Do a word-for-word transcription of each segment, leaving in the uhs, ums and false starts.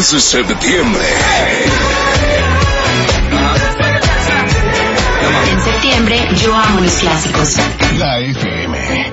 septiembre. En septiembre, yo amo los clásicos. La F M.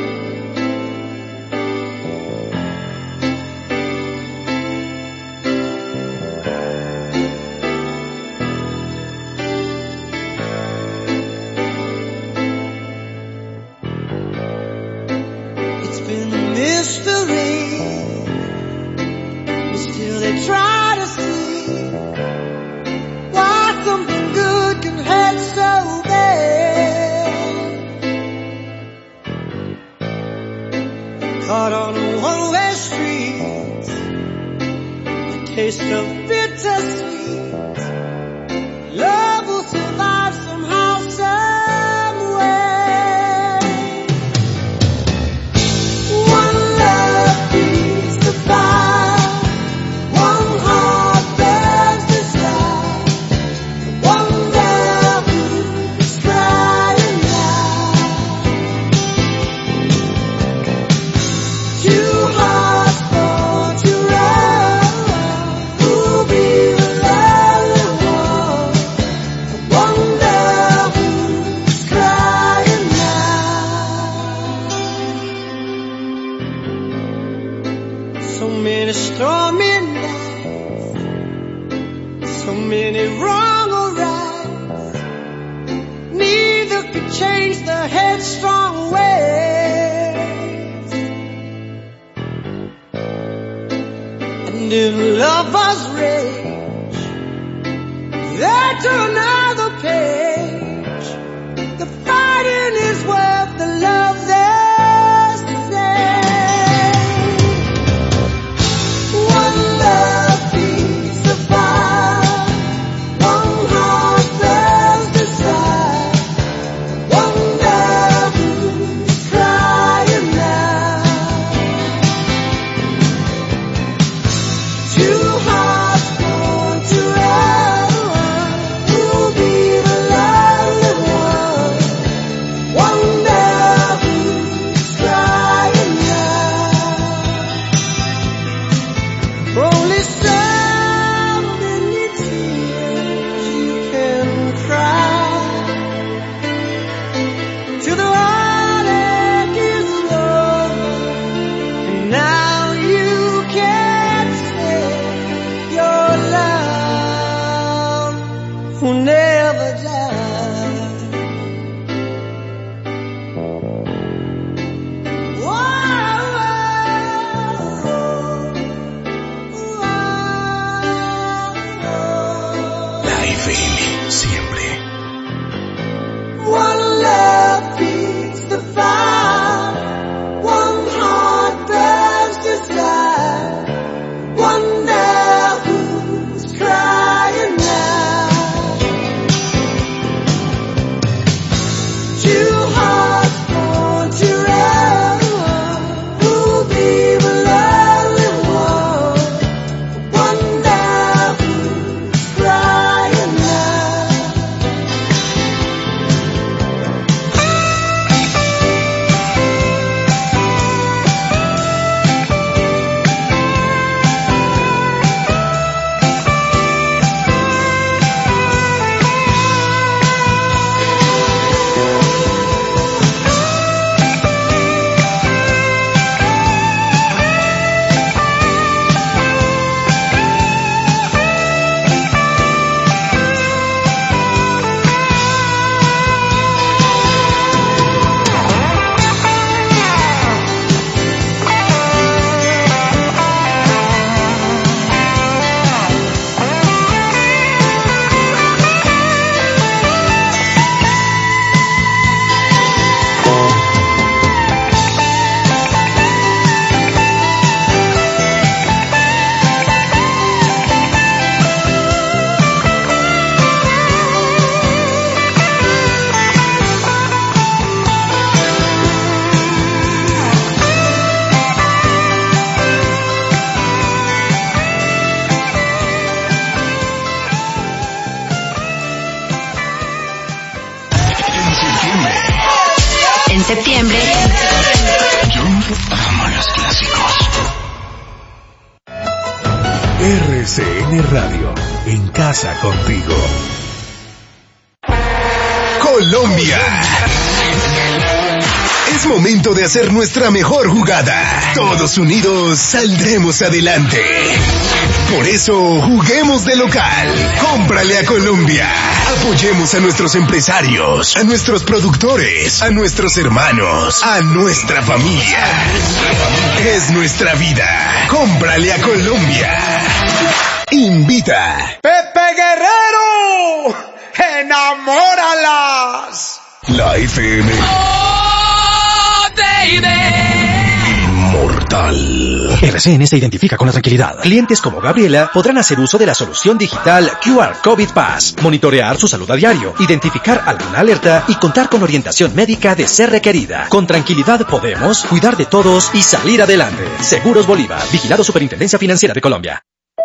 septiembre. Yo amo los clásicos. R C N Radio, en casa contigo. Colombia. Es momento de hacer nuestra mejor jugada. Todos unidos saldremos adelante. Por eso, juguemos de local. Cómprale a Colombia. Apoyemos a nuestros empresarios, a nuestros productores, a nuestros hermanos, a nuestra familia. Es nuestra vida. Cómprale a Colombia. Invita. Pepe Guerrero, enamóralas. La F M. Oh, baby. Inmortal. R C N se identifica con la tranquilidad. Clientes como Gabriela podrán hacer uso de la solución digital Q R COVID Pass, monitorear su salud a diario, identificar alguna alerta y contar con orientación médica de ser requerida. Con tranquilidad podemos cuidar de todos y salir adelante. Seguros Bolívar, vigilado Superintendencia Financiera de Colombia.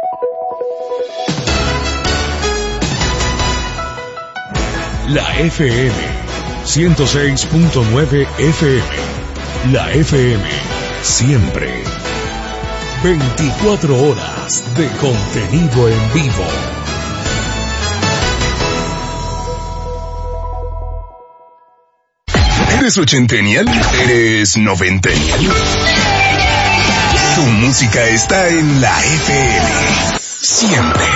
La F M ciento seis punto nueve F M. La F M siempre. veinticuatro horas de contenido en vivo. ¿Eres ochentenial? ¿Eres noventenial? Tu música está en la F M. Siempre.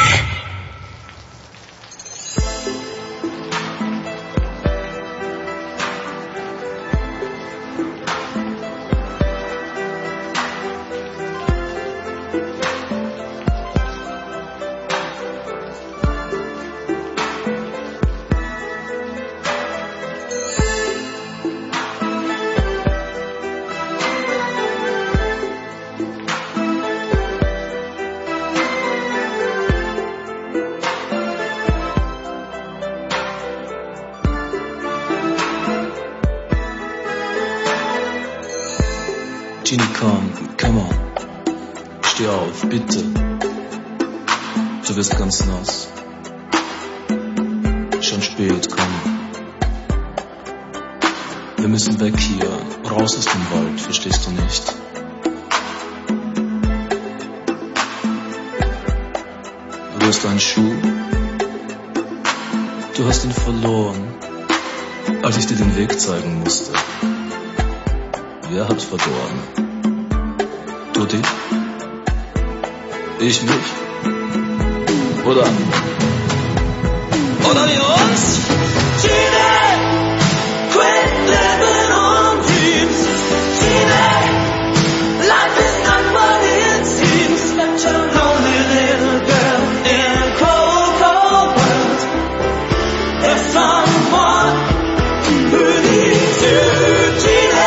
Ginny, komm, come on. Steh auf, bitte. Du wirst ganz nass. Schon spät, komm. Wir müssen weg hier, raus aus dem Wald, verstehst du nicht? Du hast einen Schuh. Du hast ihn verloren, als ich dir den Weg zeigen musste. Wer hat verloren? Du dich? Ich mich? Oder? Oder wir uns? Gina, quit living on dreams. Gina, life is not what it seems. Such a lonely little girl in a cold, cold world. There's someone who needs you, Gina.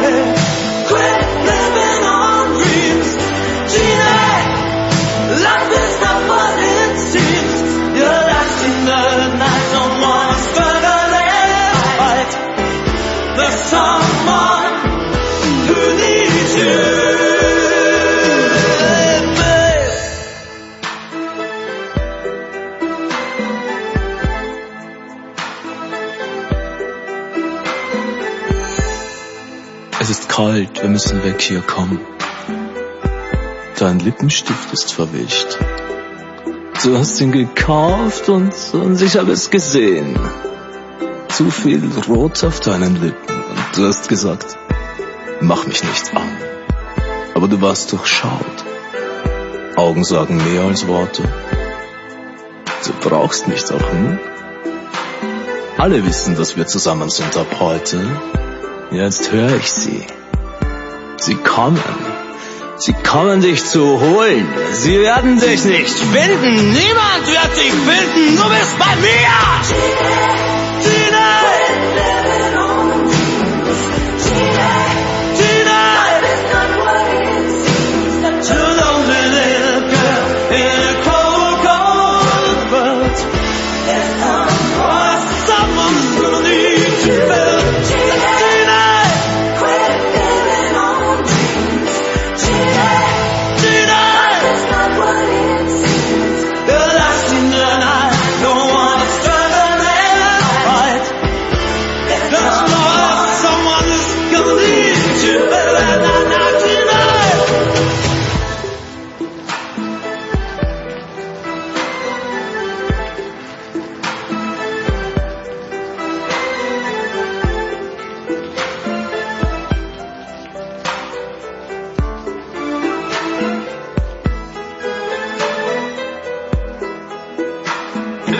Es ist kalt, wir müssen weg hier, komm. Dein Lippenstift ist verwischt. Du hast ihn gekauft und, und ich habe es gesehen. Zu viel Rot auf deinen Lippen. Und du hast gesagt, mach mich nicht an. Aber du warst durchschaut. Augen sagen mehr als Worte. Du brauchst mich doch, hm? Alle wissen, dass wir zusammen sind ab heute. Jetzt höre ich sie. Sie kommen. Sie kommen dich zu holen. Sie werden dich nicht finden. Niemand wird dich finden. Du bist bei mir. Gina.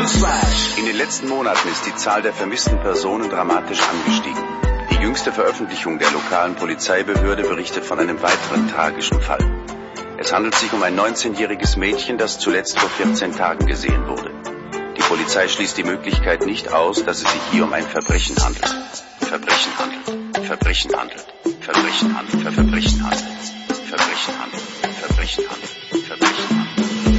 In den letzten Monaten ist die Zahl der vermissten Personen dramatisch angestiegen. Die jüngste Veröffentlichung der lokalen Polizeibehörde berichtet von einem weiteren tragischen Fall. Es handelt sich um ein neunzehnjähriges Mädchen, das zuletzt vor vierzehn Tagen gesehen wurde. Die Polizei schließt die Möglichkeit nicht aus, dass es sich hier um ein Verbrechen handelt. Verbrechen handelt. Verbrechen handelt. Verbrechen handelt. Ver Verbrechen handelt. Verbrechen handelt. Verbrechen handelt. Verbrechen handelt.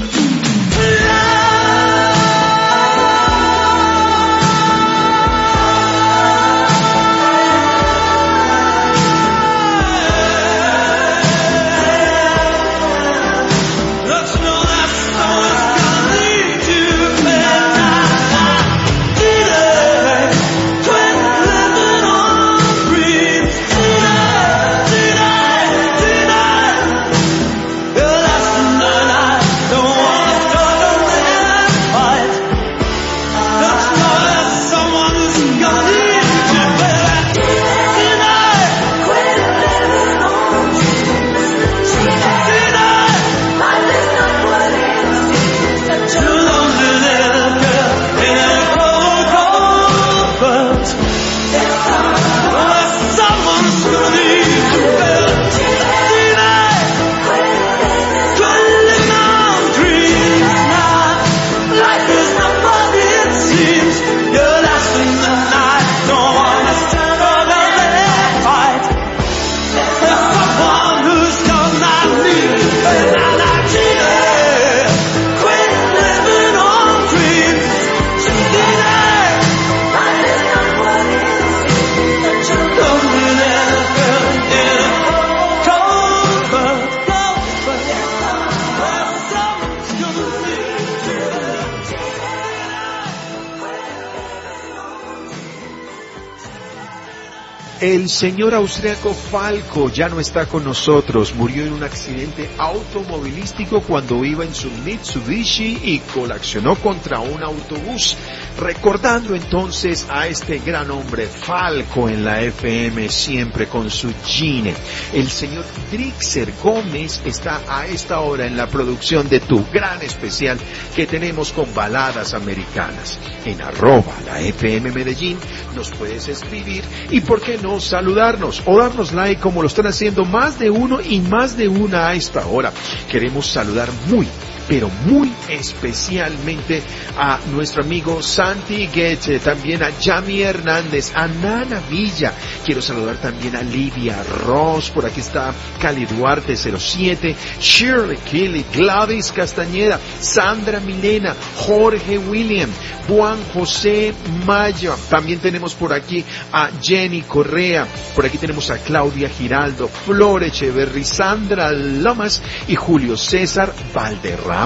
El señor austriaco Falco ya no está con nosotros, murió en un accidente automovilístico cuando iba en su Mitsubishi y colaccionó contra un autobús. Recordando entonces a este gran hombre Falco en la F M, siempre con su Gine. El señor Drixer Gómez está a esta hora en la producción de tu gran especial que tenemos con baladas americanas. En arroba la F M Medellín nos puedes escribir y por qué no saludarnos o darnos like como lo están haciendo más de uno y más de una a esta hora. Queremos saludar muy pero muy especialmente a nuestro amigo Santi Gueche, también a Yami Hernández, a Nana Villa. Quiero saludar también a Lidia Ross, por aquí está Cali Duarte cero siete, Shirley Kelly, Gladys Castañeda, Sandra Milena, Jorge William, Juan José Maya. También tenemos por aquí a Jenny Correa, por aquí tenemos a Claudia Giraldo, Flor Echeverry, Sandra Lomas y Julio César Valderrama.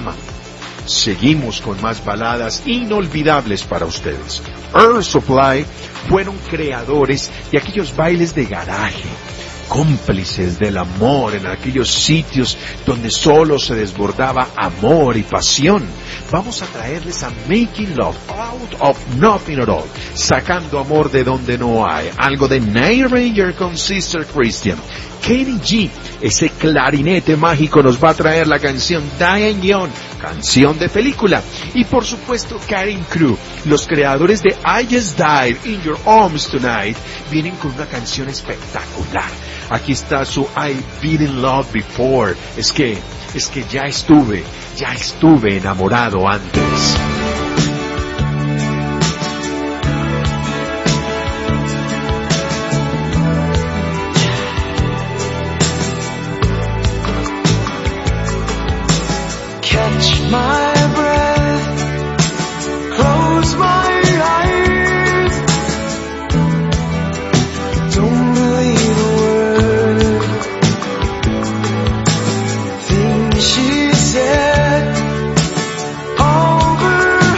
Seguimos con más baladas inolvidables para ustedes. Air Supply fueron creadores de aquellos bailes de garaje, cómplices del amor en aquellos sitios donde solo se desbordaba amor y pasión. Vamos a traerles a Making Love Out of Nothing at All, sacando amor de donde no hay. Algo de Night Ranger con Sister Christian. Kenny G, ese clarinete mágico, nos va a traer la canción Diane Young, canción de película. Y por supuesto Karen Crew, los creadores de I Just Died in Your Arms Tonight, vienen con una canción espectacular. Aquí está su I've Been in Love Before. Es que, es que ya estuve, ya estuve enamorado antes. My breath, close my eyes, don't believe a word, things she said over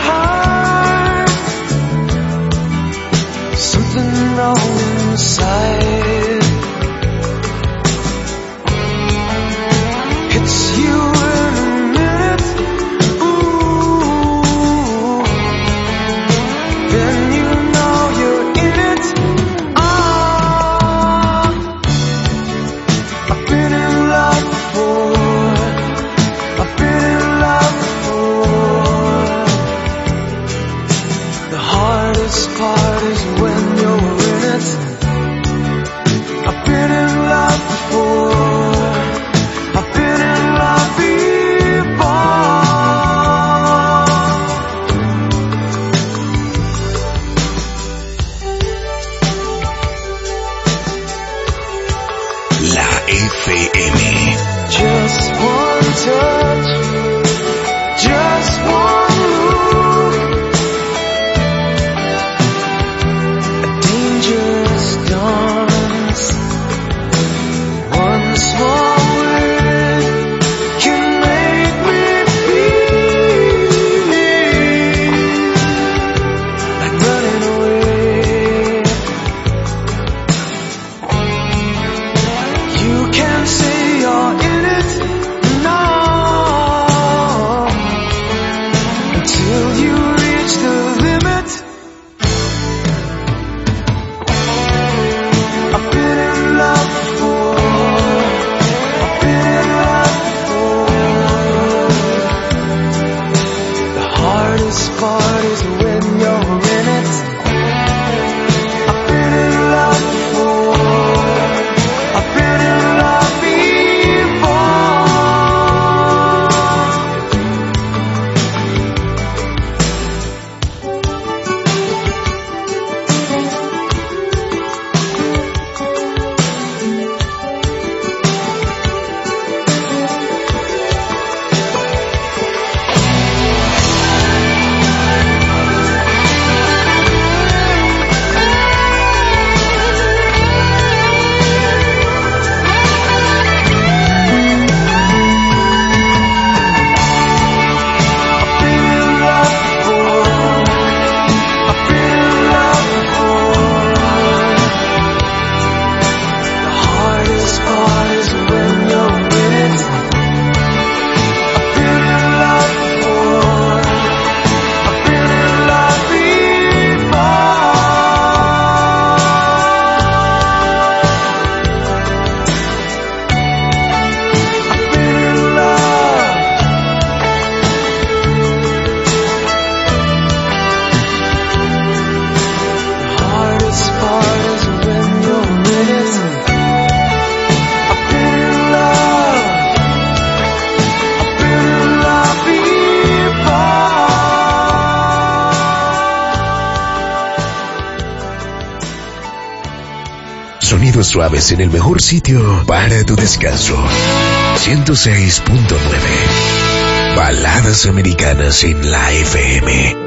sonidos suaves en el mejor sitio para tu descanso. ciento seis punto nueve. Baladas americanas en la F M.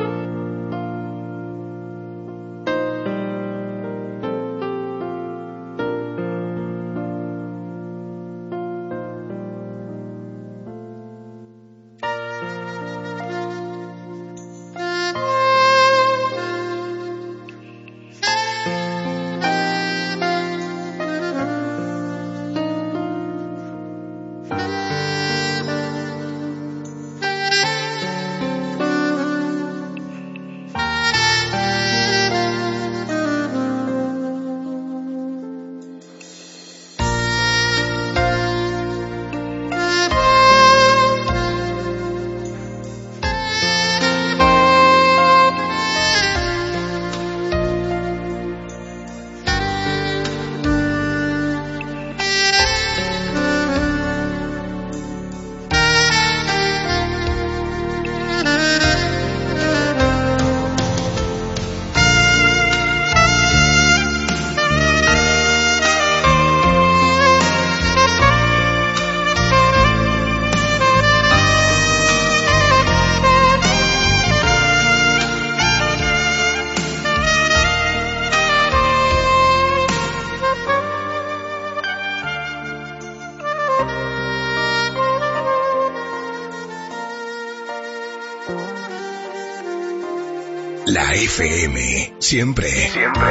La F M, siempre, siempre.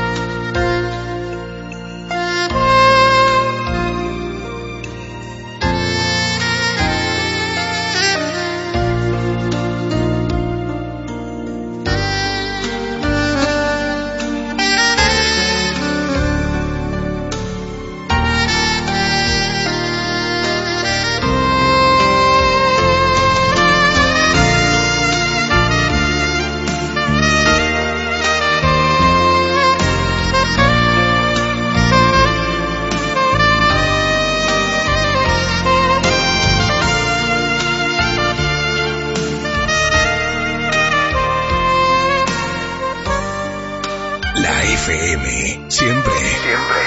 La F M, siempre, siempre.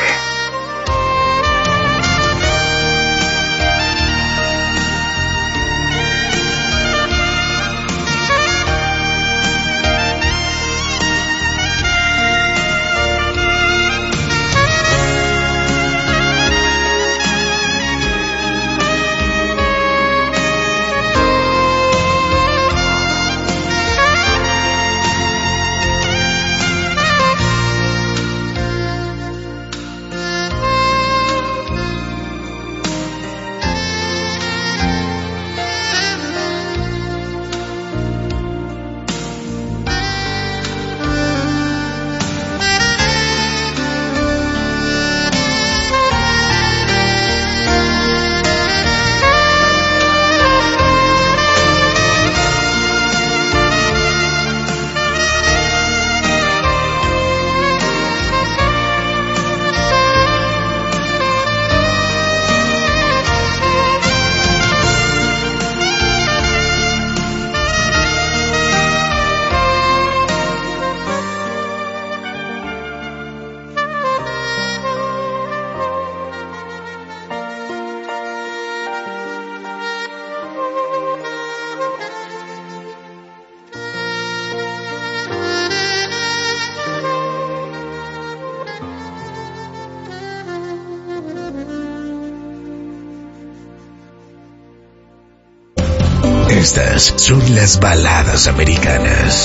Estas son las baladas americanas.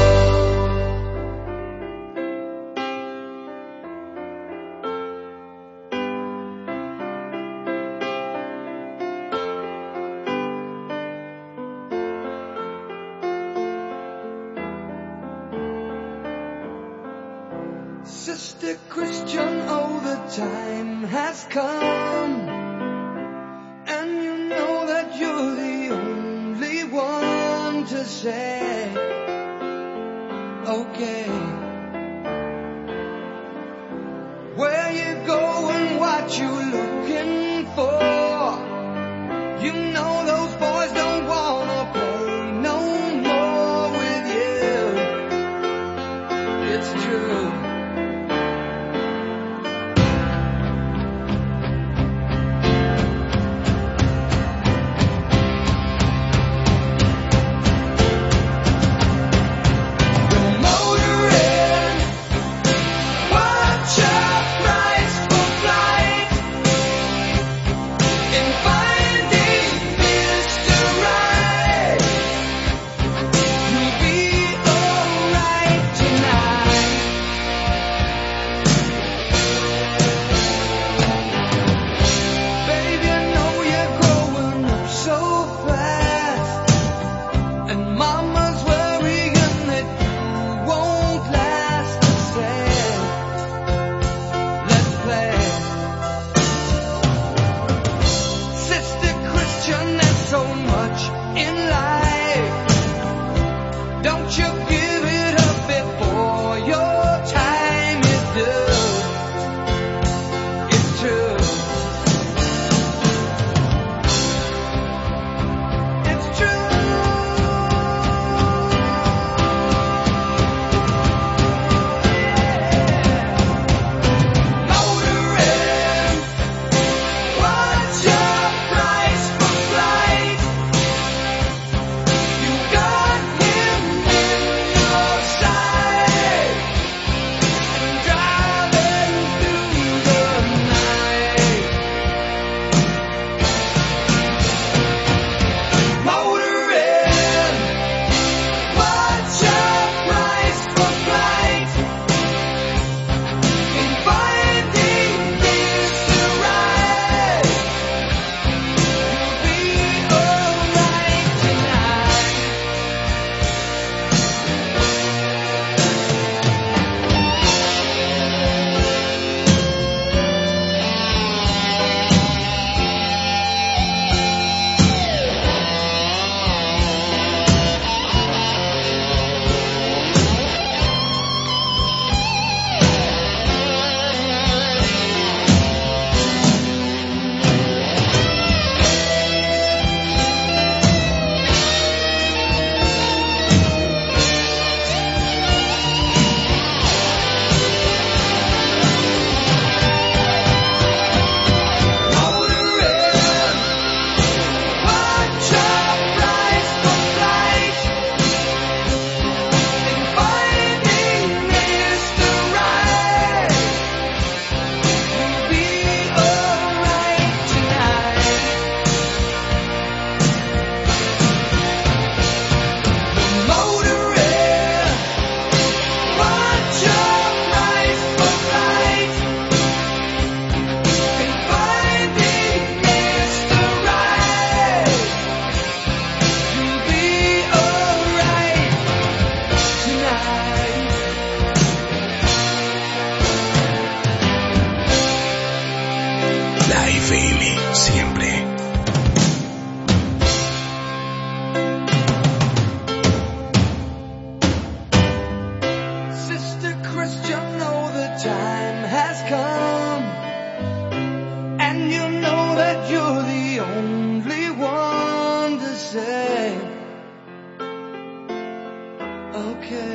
Sister Christian, oh, the time has come, and you know that you're the only one to say, okay, where you going, what you looking for, you know those boys don't wanna play no more with you, it's true.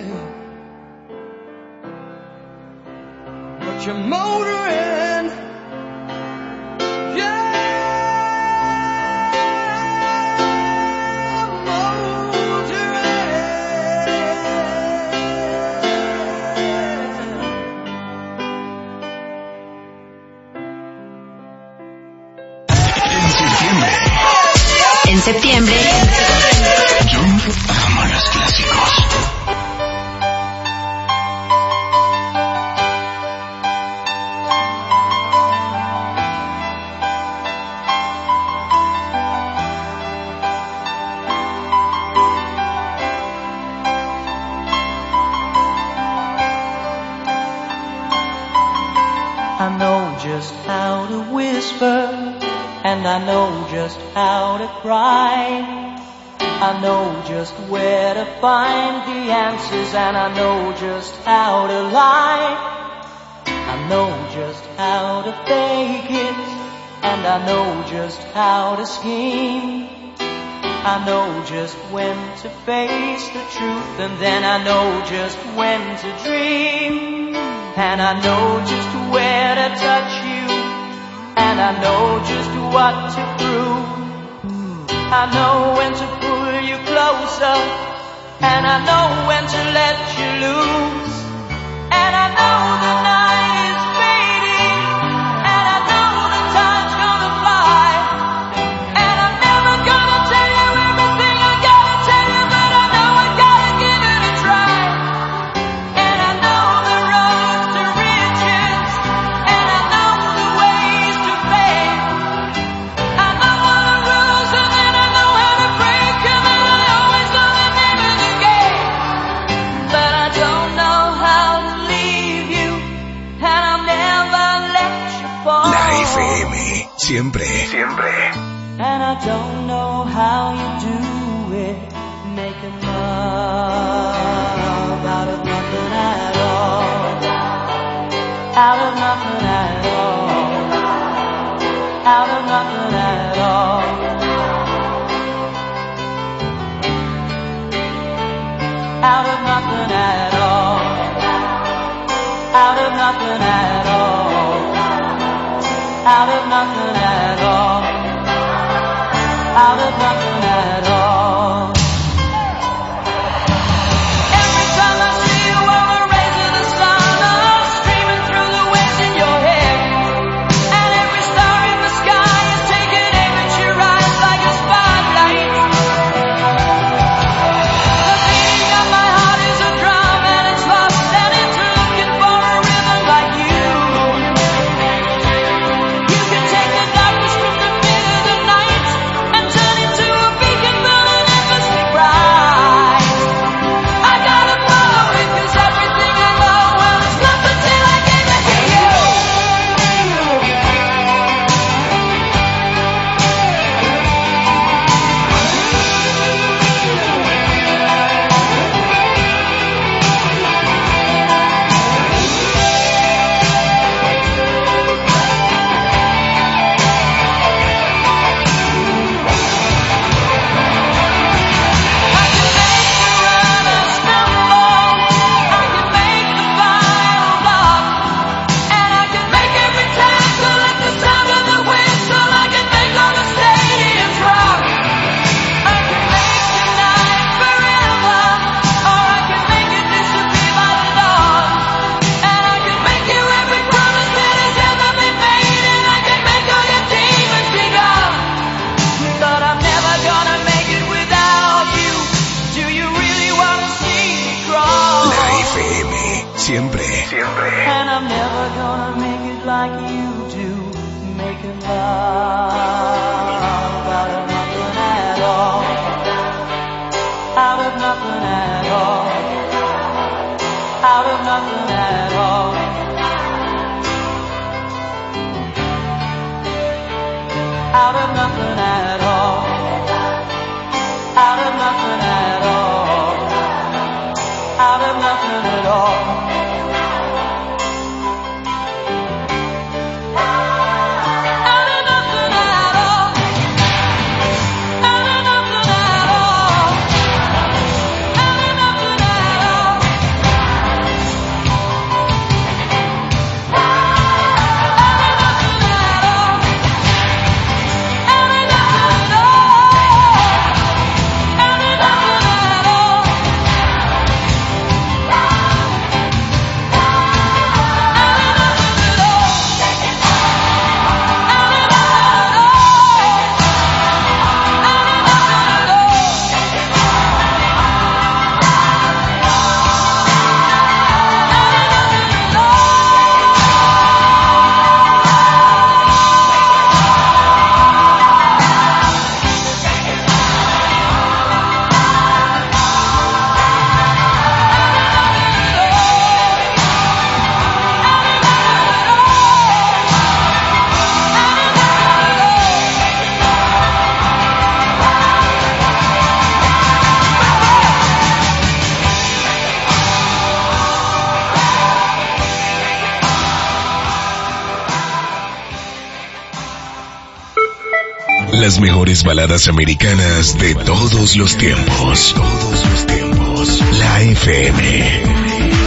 but you're motoring. Yeah, En septiembre, yo amo los clásicos. I know just how to whisper, and I know just how to cry. I know just where to find the answers, and I know just how to lie. I know just how to fake it, and I know just how to scheme. I know just when to face the truth, and then I know just when to dream. And I know just where to touch you, and I know just what to prove. I know when to pull you closer, and I know when to let you loose. And I know the night is fading, and I know the time's gonna fly. And I'm never gonna tell you everything I gotta tell you, but I know I gotta give it a try. And I know the road to riches, and I know the ways to fame. I know all the rules, and then I know how to break them, and I always know the name of the game. But I don't know how to leave you, and I'll never let you fall. La F M, siempre, siempre. And I don't know how you do it, making love out of nothing at all. Out of nothing at all. Out of nothing at all. Out of nothing at all. Out of nothing at all. Out of nothing at all. Out of nothing at all. Every time I see you over rays of the sun, I'm streaming through the waves in your head. And every star in the sky is taking aim at your eyes like a spotlight. The beating of my heart is a drum, and it's lost and it's looking for a rhythm like you. You can take the darkness from the pit of the night and turn it to a beacon burning endlessly bright. I gotta follow it, 'cause everything I know, well, it's nothing till I give it to you. I can make the runner stumble, I can make the fire block, and I can make every tackle at the sound of the whistle. I can make all the stadiums rock. I can make the night forever, or I can make it disappear by the dawn. And I can make you every promise that has ever been made, and I can make all your demons be gone. But I'm never gonna make it without you. Do you really wanna see me crawl? La F M, siempre, siempre. And I'm never gonna make it like you do, making love out of nothing at all. Out of nothing at all. Out of nothing at all. Out of nothing at all. Out of nothing at all. Out of nothing at all. Out of nothing at all. Out of nothing at all. Out of nothing at all. Las mejores baladas americanas de todos los tiempos. Todos los tiempos. La F M.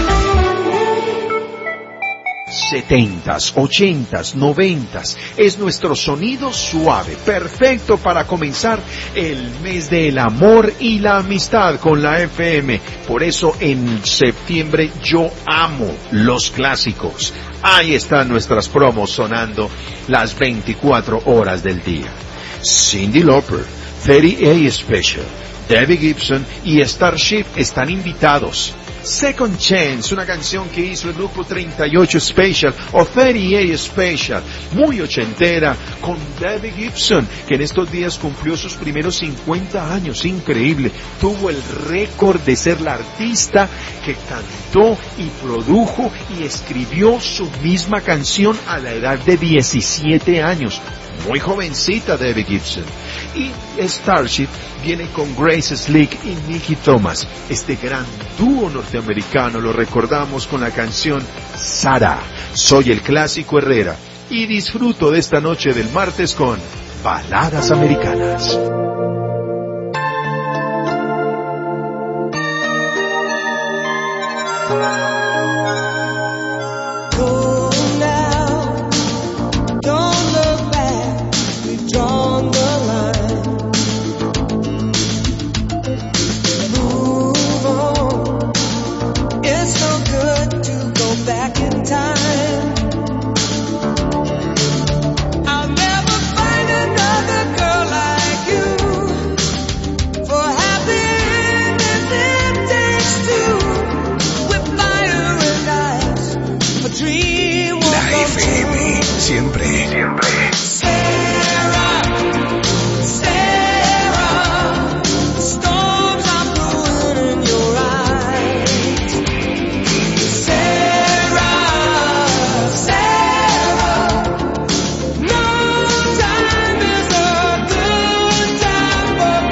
setentas, ochentas, noventas. Es nuestro sonido suave, perfecto para comenzar el mes del amor y la amistad con la F M. Por eso en septiembre yo amo los clásicos. Ahí están nuestras promos sonando las veinticuatro horas del día. Cyndi Lauper, treinta A Special, Debbie Gibson y Starship están invitados. Second Chance, una canción que hizo el grupo treinta y ocho Special o treinta A Special, muy ochentera, con Debbie Gibson, que en estos días cumplió sus primeros cincuenta años, increíble. Tuvo el récord de ser la artista que cantó y produjo y escribió su misma canción a la edad de diecisiete años. Muy jovencita Debbie Gibson. Y Starship viene con Grace Slick y Nicky Thomas. Este gran dúo norteamericano lo recordamos con la canción Sarah. Soy el Clásico Herrera y disfruto de esta noche del martes con Baladas Americanas. Siempre, siempre. Sarah, Sarah, storms are brewing in your eyes. Sarah, Sarah, no time is a good time for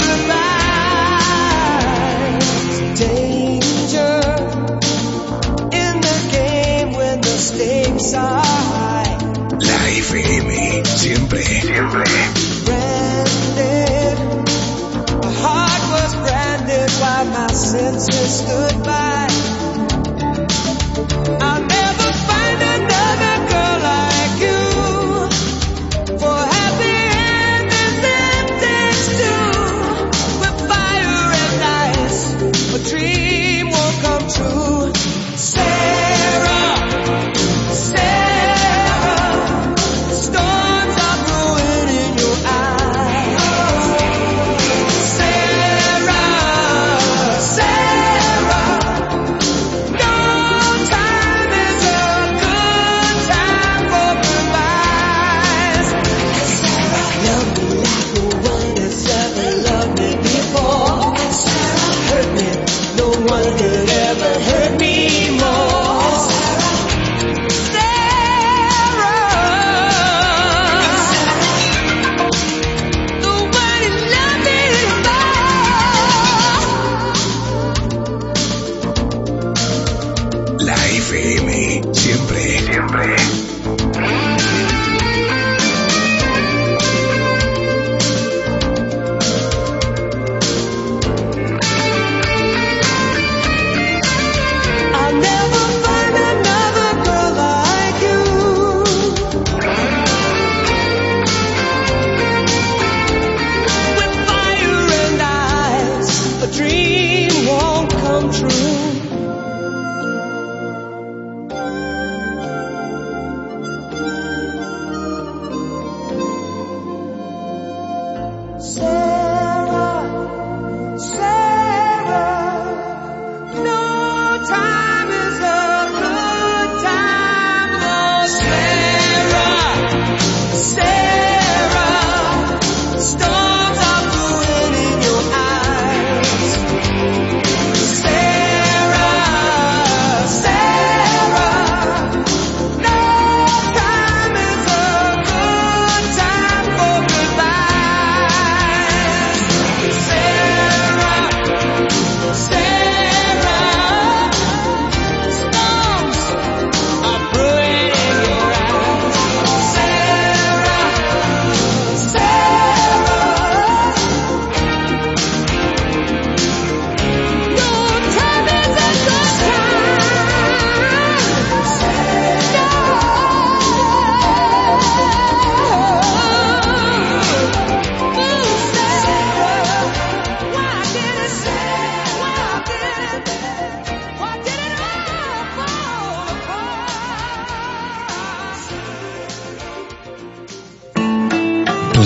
goodbyes. Danger in the game when the stakes are high. La F M, siempre, siempre. Branded, my heart was branded while my senses stood by. I'll never find another girl like you. For happy endings and things too. With fire and ice, a dream won't come true. Sarah, Sarah. Siempre, siempre.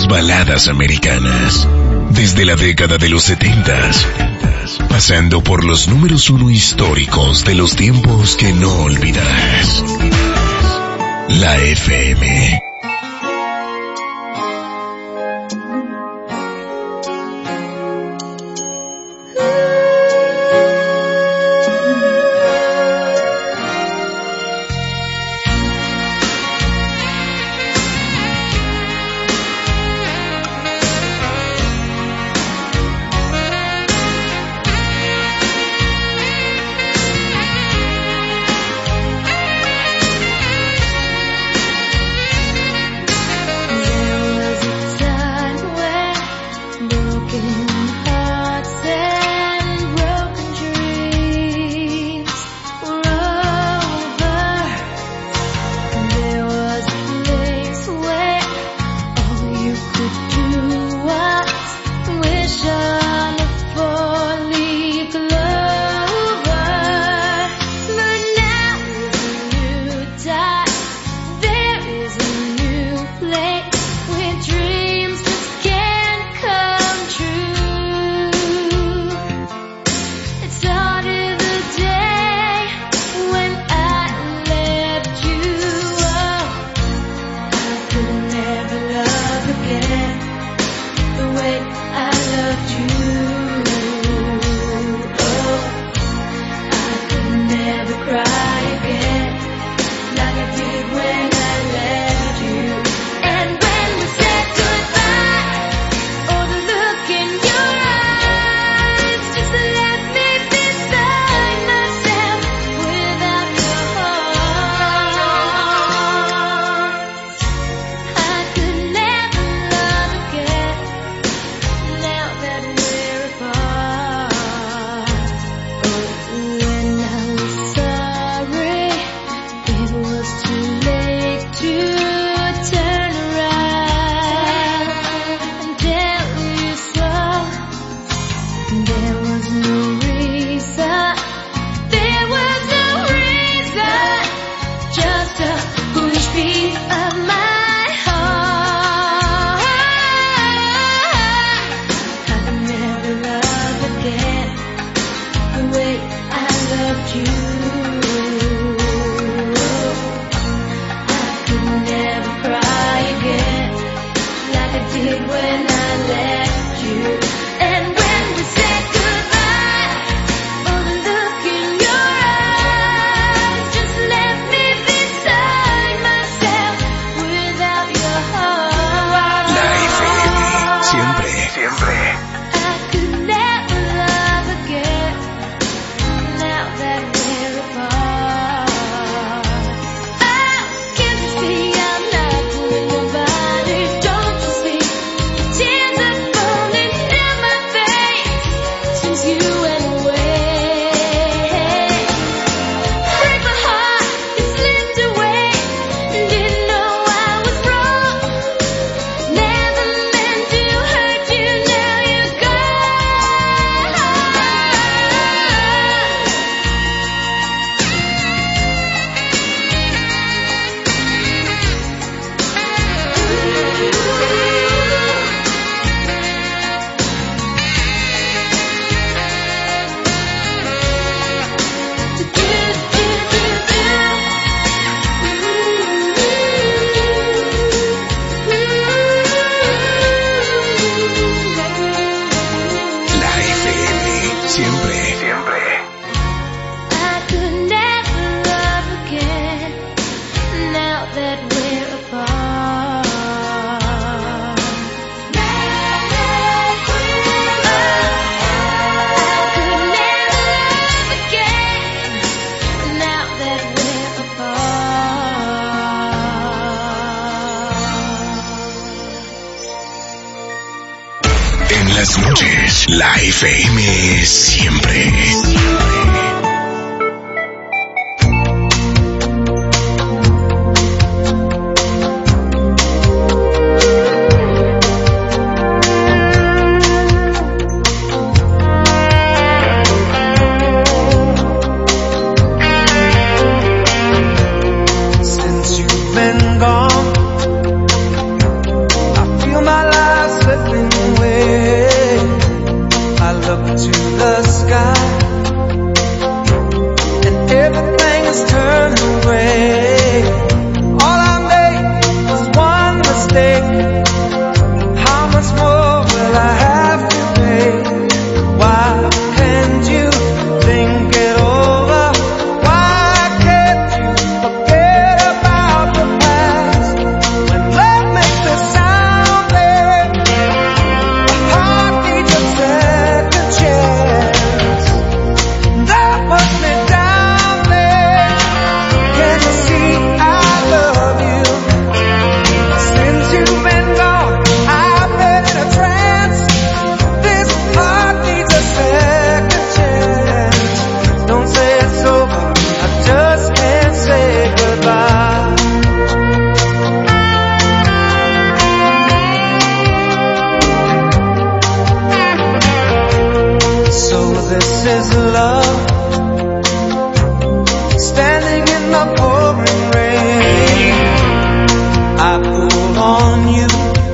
las baladas americanas. Desde la década de los setentas, pasando por los números uno históricos de los tiempos que no olvidarás. La F M. las noches, la F M siempre. Since you've been gone, I feel my life on you.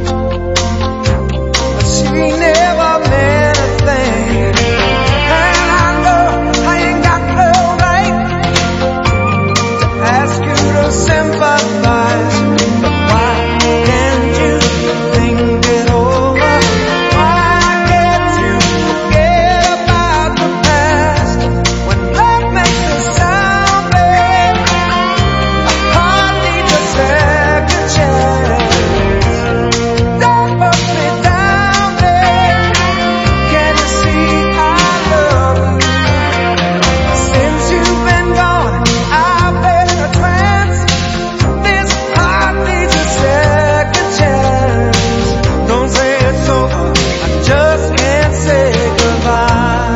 But she never meant a thing. And I know I ain't got no right to ask you to sympathize. But why can't you think it over? Why can't you forget about the past? When love makes it sound bad, a heart needs a second chance. Don't put me down, babe. Can you see I love you? Since you've been gone, I've been in a trance. This heart needs a second chance. Don't say it's over, I just can't say goodbye.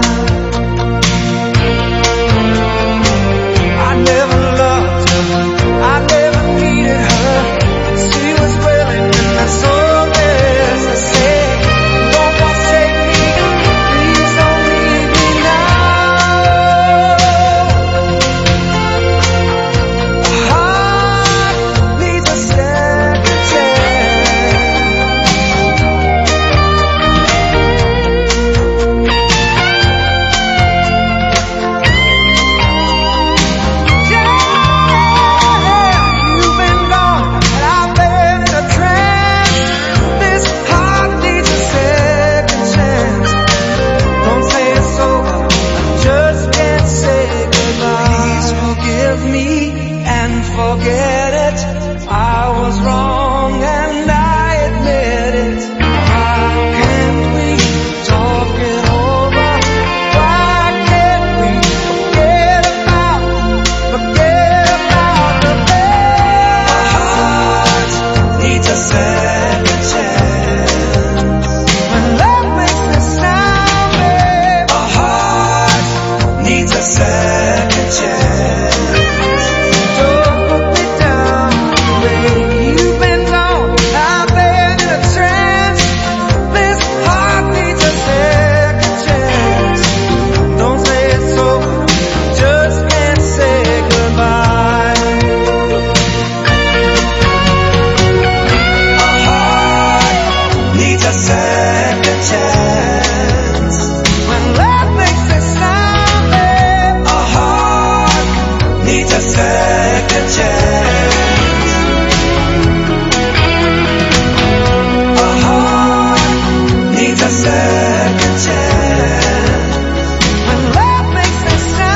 I never loved her, I never needed her. She was willing and that's all there is to say. Don't forsake me, please don't leave me now. A heart needs a second chance. You've been gone, and I've been in a trance. This heart needs a second chance. Don't say it's over, I just can't say goodbye. Please forgive me and forget it. I was wrong and I admit it. Why can't we talk it over? Why can't we forget about, forget about the past? A heart needs a second chance. When love makes it sound, babe, a heart needs a second chance. Don't put me down, babe. You've been gone, I've been in a trance. This heart needs a second chance. Don't say it's over, just can't say goodbye. A heart needs a second chance. When love makes it sound, babe, a heart needs a second chance.